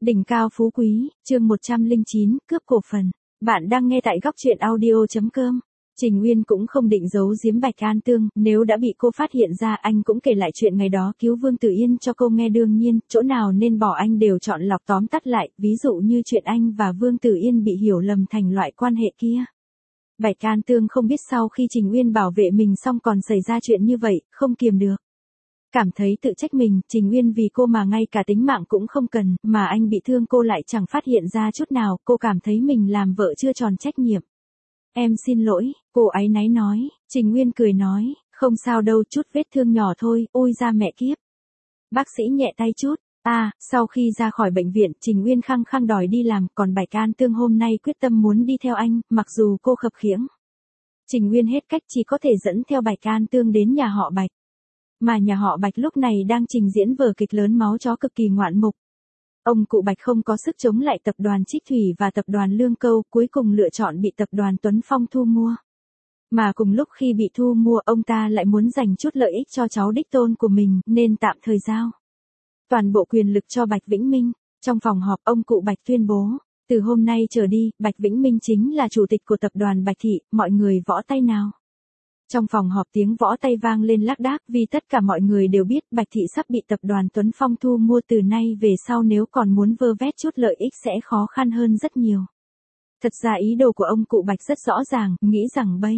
Đỉnh cao phú quý, chương 109, cướp cổ phần. Bạn đang nghe tại góc truyện audio.com. Trình Uyên cũng không định giấu giếm Bạch An Tương, nếu đã bị cô phát hiện ra anh cũng kể lại chuyện ngày đó cứu Vương Tử Yên cho cô nghe, đương nhiên, chỗ nào nên bỏ anh đều chọn lọc tóm tắt lại, ví dụ như chuyện anh và Vương Tử Yên bị hiểu lầm thành loại quan hệ kia. Bạch An Tương không biết sau khi Trình Uyên bảo vệ mình xong còn xảy ra chuyện như vậy, không kiềm được. Cảm thấy tự trách mình, Trình Uyên vì cô mà ngay cả tính mạng cũng không cần, mà anh bị thương cô lại chẳng phát hiện ra chút nào, cô cảm thấy mình làm vợ chưa tròn trách nhiệm. Em xin lỗi, cô áy náy nói. Trình Uyên cười nói, không sao đâu, chút vết thương nhỏ thôi, ôi ra mẹ kiếp. Bác sĩ nhẹ tay chút. Sau khi ra khỏi bệnh viện, Trình Uyên khăng khăng đòi đi làm, còn Bạch An Tương hôm nay quyết tâm muốn đi theo anh, mặc dù cô khập khiễng. Trình Uyên hết cách chỉ có thể dẫn theo Bạch An Tương đến nhà họ Bạch. Mà nhà họ Bạch lúc này đang trình diễn vở kịch lớn máu chó cực kỳ ngoạn mục. Ông cụ Bạch không có sức chống lại tập đoàn Trích Thủy và tập đoàn Lương Câu, cuối cùng lựa chọn bị tập đoàn Tuấn Phong thu mua. Mà cùng lúc khi bị thu mua, ông ta lại muốn dành chút lợi ích cho cháu đích tôn của mình, nên tạm thời giao toàn bộ quyền lực cho Bạch Vĩnh Minh. Trong phòng họp, ông cụ Bạch tuyên bố, từ hôm nay trở đi, Bạch Vĩnh Minh chính là chủ tịch của tập đoàn Bạch Thị, mọi người võ tay nào. Trong phòng họp tiếng võ tay vang lên lác đác, vì tất cả mọi người đều biết Bạch Thị sắp bị tập đoàn Tuấn Phong thu mua, từ nay về sau nếu còn muốn vơ vét chút lợi ích sẽ khó khăn hơn rất nhiều. Thật ra ý đồ của ông cụ Bạch rất rõ ràng, nghĩ rằng bây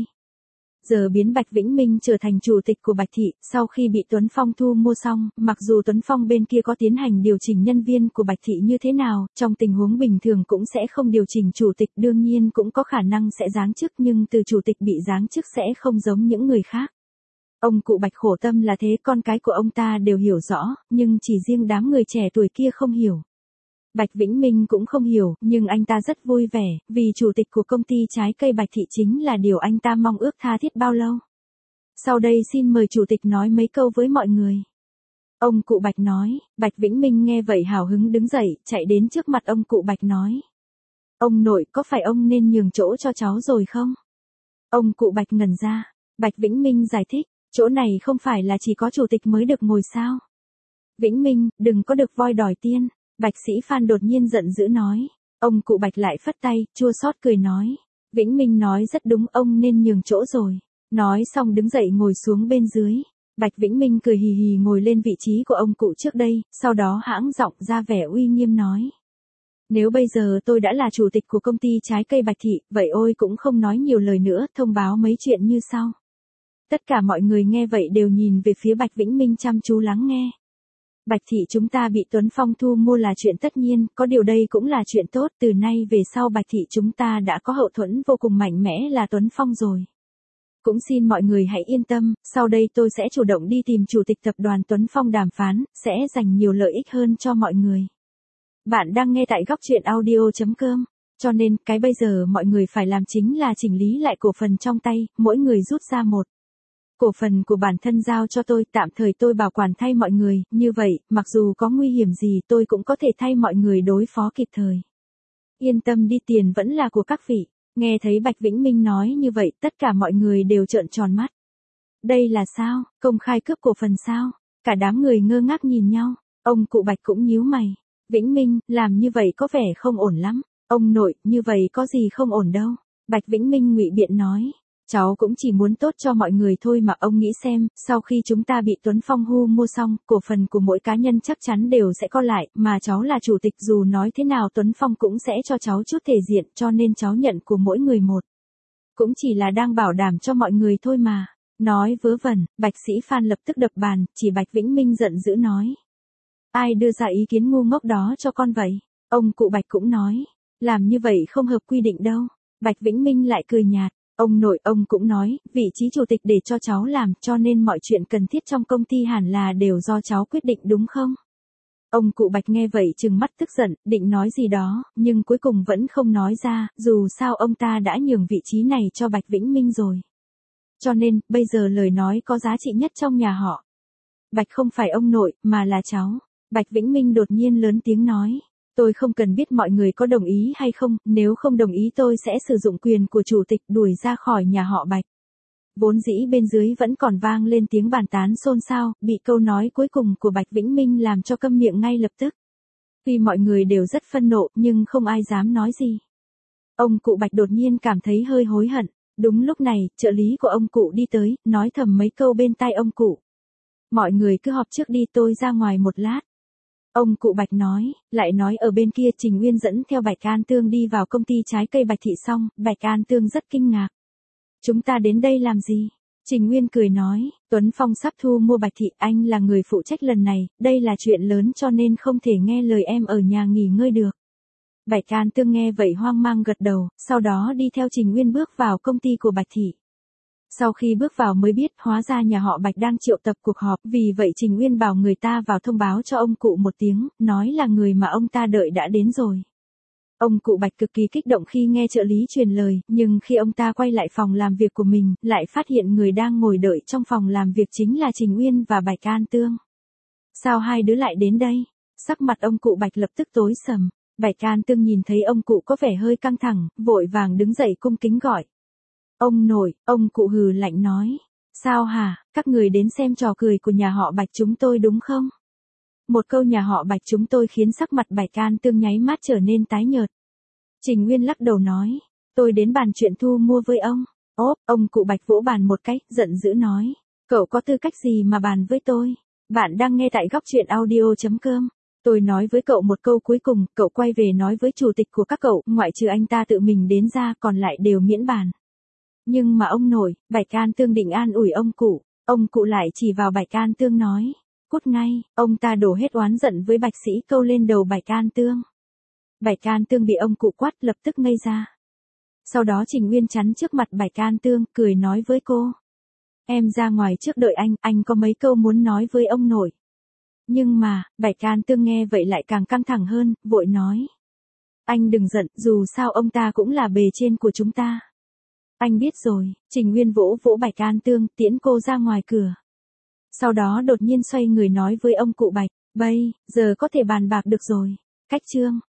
giờ biến Bạch Vĩnh Minh trở thành chủ tịch của Bạch Thị, sau khi bị Tuấn Phong thu mua xong, mặc dù Tuấn Phong bên kia có tiến hành điều chỉnh nhân viên của Bạch Thị như thế nào, trong tình huống bình thường cũng sẽ không điều chỉnh chủ tịch, đương nhiên cũng có khả năng sẽ giáng chức, nhưng từ chủ tịch bị giáng chức sẽ không giống những người khác. Ông cụ Bạch khổ tâm là thế, con cái của ông ta đều hiểu rõ, nhưng chỉ riêng đám người trẻ tuổi kia không hiểu. Bạch Vĩnh Minh cũng không hiểu, nhưng anh ta rất vui vẻ, vì chủ tịch của công ty trái cây Bạch Thị chính là điều anh ta mong ước tha thiết bao lâu. Sau đây xin mời chủ tịch nói mấy câu với mọi người. Ông cụ Bạch nói. Bạch Vĩnh Minh nghe vậy hào hứng đứng dậy, chạy đến trước mặt ông cụ Bạch nói. Ông nội, có phải ông nên nhường chỗ cho cháu rồi không? Ông cụ Bạch ngẩn ra. Bạch Vĩnh Minh giải thích, chỗ này không phải là chỉ có chủ tịch mới được ngồi sao? Vĩnh Minh, đừng có được voi đòi tiên. Bạch Sĩ Phan đột nhiên giận dữ nói. Ông cụ Bạch lại phất tay, chua xót cười nói. Vĩnh Minh nói rất đúng, ông nên nhường chỗ rồi. Nói xong đứng dậy ngồi xuống bên dưới. Bạch Vĩnh Minh cười hì hì ngồi lên vị trí của ông cụ trước đây, sau đó hãng giọng ra vẻ uy nghiêm nói. Nếu bây giờ tôi đã là chủ tịch của công ty trái cây Bạch Thị, vậy ôi cũng không nói nhiều lời nữa, thông báo mấy chuyện như sau. Tất cả mọi người nghe vậy đều nhìn về phía Bạch Vĩnh Minh chăm chú lắng nghe. Bạch Thị chúng ta bị Tuấn Phong thu mua là chuyện tất nhiên, có điều đây cũng là chuyện tốt, từ nay về sau Bạch Thị chúng ta đã có hậu thuẫn vô cùng mạnh mẽ là Tuấn Phong rồi. Cũng xin mọi người hãy yên tâm, sau đây tôi sẽ chủ động đi tìm chủ tịch tập đoàn Tuấn Phong đàm phán, sẽ dành nhiều lợi ích hơn cho mọi người. Bạn đang nghe tại góc truyện audio.com, cho nên cái bây giờ mọi người phải làm chính là chỉnh lý lại cổ phần trong tay, mỗi người rút ra một cổ phần của bản thân giao cho tôi, tạm thời tôi bảo quản thay mọi người, như vậy, mặc dù có nguy hiểm gì tôi cũng có thể thay mọi người đối phó kịp thời. Yên tâm đi, tiền vẫn là của các vị. Nghe thấy Bạch Vĩnh Minh nói như vậy, tất cả mọi người đều trợn tròn mắt. Đây là sao, công khai cướp cổ phần sao? Cả đám người ngơ ngác nhìn nhau, ông cụ Bạch cũng nhíu mày. Vĩnh Minh, làm như vậy có vẻ không ổn lắm. Ông nội, như vậy có gì không ổn đâu. Bạch Vĩnh Minh ngụy biện nói. Cháu cũng chỉ muốn tốt cho mọi người thôi mà, ông nghĩ xem, sau khi chúng ta bị Tuấn Phong thu mua xong, cổ phần của mỗi cá nhân chắc chắn đều sẽ có lại, mà cháu là chủ tịch, dù nói thế nào Tuấn Phong cũng sẽ cho cháu chút thể diện, cho nên cháu nhận của mỗi người một. Cũng chỉ là đang bảo đảm cho mọi người thôi mà. Nói vớ vẩn, Bạch Sĩ Phan lập tức đập bàn, chỉ Bạch Vĩnh Minh giận dữ nói. Ai đưa ra ý kiến ngu ngốc đó cho con vậy? Ông cụ Bạch cũng nói. Làm như vậy không hợp quy định đâu. Bạch Vĩnh Minh lại cười nhạt. Ông nội ông cũng nói, vị trí chủ tịch để cho cháu làm, cho nên mọi chuyện cần thiết trong công ty hẳn là đều do cháu quyết định đúng không? Ông cụ Bạch nghe vậy trừng mắt tức giận, định nói gì đó, nhưng cuối cùng vẫn không nói ra, dù sao ông ta đã nhường vị trí này cho Bạch Vĩnh Minh rồi. Cho nên, bây giờ lời nói có giá trị nhất trong nhà họ Bạch không phải ông nội, mà là cháu. Bạch Vĩnh Minh đột nhiên lớn tiếng nói. Tôi không cần biết mọi người có đồng ý hay không, nếu không đồng ý tôi sẽ sử dụng quyền của chủ tịch đuổi ra khỏi nhà họ Bạch. Vốn dĩ bên dưới vẫn còn vang lên tiếng bàn tán xôn xao, bị câu nói cuối cùng của Bạch Vĩnh Minh làm cho câm miệng ngay lập tức. Tuy mọi người đều rất phân nộ nhưng không ai dám nói gì. Ông cụ Bạch đột nhiên cảm thấy hơi hối hận. Đúng lúc này, trợ lý của ông cụ đi tới, nói thầm mấy câu bên tai ông cụ. Mọi người cứ họp trước đi, tôi ra ngoài một lát. Ông cụ Bạch nói, lại nói ở bên kia Trình Uyên dẫn theo Bạch An Tương đi vào công ty trái cây Bạch Thị xong, Bạch An Tương rất kinh ngạc. Chúng ta đến đây làm gì? Trình Uyên cười nói, Tuấn Phong sắp thu mua Bạch Thị, anh là người phụ trách lần này, đây là chuyện lớn cho nên không thể nghe lời em ở nhà nghỉ ngơi được. Bạch An Tương nghe vậy hoang mang gật đầu, sau đó đi theo Trình Uyên bước vào công ty của Bạch Thị. Sau khi bước vào mới biết hóa ra nhà họ Bạch đang triệu tập cuộc họp, vì vậy Trình Uyên bảo người ta vào thông báo cho ông cụ một tiếng, nói là người mà ông ta đợi đã đến rồi. Ông cụ Bạch cực kỳ kích động khi nghe trợ lý truyền lời, nhưng khi ông ta quay lại phòng làm việc của mình, lại phát hiện người đang ngồi đợi trong phòng làm việc chính là Trình Uyên và Bạch An Tương. Sao hai đứa lại đến đây? Sắc mặt ông cụ Bạch lập tức tối sầm. Bạch An Tương nhìn thấy ông cụ có vẻ hơi căng thẳng, vội vàng đứng dậy cung kính gọi. Ông nội, ông cụ hừ lạnh nói. Sao hả, các người đến xem trò cười của nhà họ Bạch chúng tôi đúng không? Một câu nhà họ Bạch chúng tôi khiến sắc mặt Bạch An Tương nháy mắt trở nên tái nhợt. Trình Nguyên lắc đầu nói, tôi đến bàn chuyện thu mua với ông. Ốp, ông cụ Bạch vỗ bàn một cái, giận dữ nói. Cậu có tư cách gì mà bàn với tôi? Bạn đang nghe tại gocchuyenaudio.com. Tôi nói với cậu một câu cuối cùng, cậu quay về nói với chủ tịch của các cậu, ngoại trừ anh ta tự mình đến ra, còn lại đều miễn bàn. Nhưng mà ông nội, Bạch An Tương định an ủi ông cụ lại chỉ vào Bạch An Tương nói. Cút ngay, ông ta đổ hết oán giận với Bạch Sĩ Câu lên đầu Bạch An Tương. Bạch An Tương bị ông cụ quát lập tức ngây ra. Sau đó Trình Uyên chắn trước mặt Bạch An Tương, cười nói với cô. Em ra ngoài trước đợi anh có mấy câu muốn nói với ông nội. Nhưng mà, Bạch An Tương nghe vậy lại càng căng thẳng hơn, vội nói. Anh đừng giận, dù sao ông ta cũng là bề trên của chúng ta. Anh biết rồi, Trình Uyên vỗ vỗ Bạch An Tương, tiễn cô ra ngoài cửa. Sau đó đột nhiên xoay người nói với ông cụ Bạch, bây giờ có thể bàn bạc được rồi. Cách chương.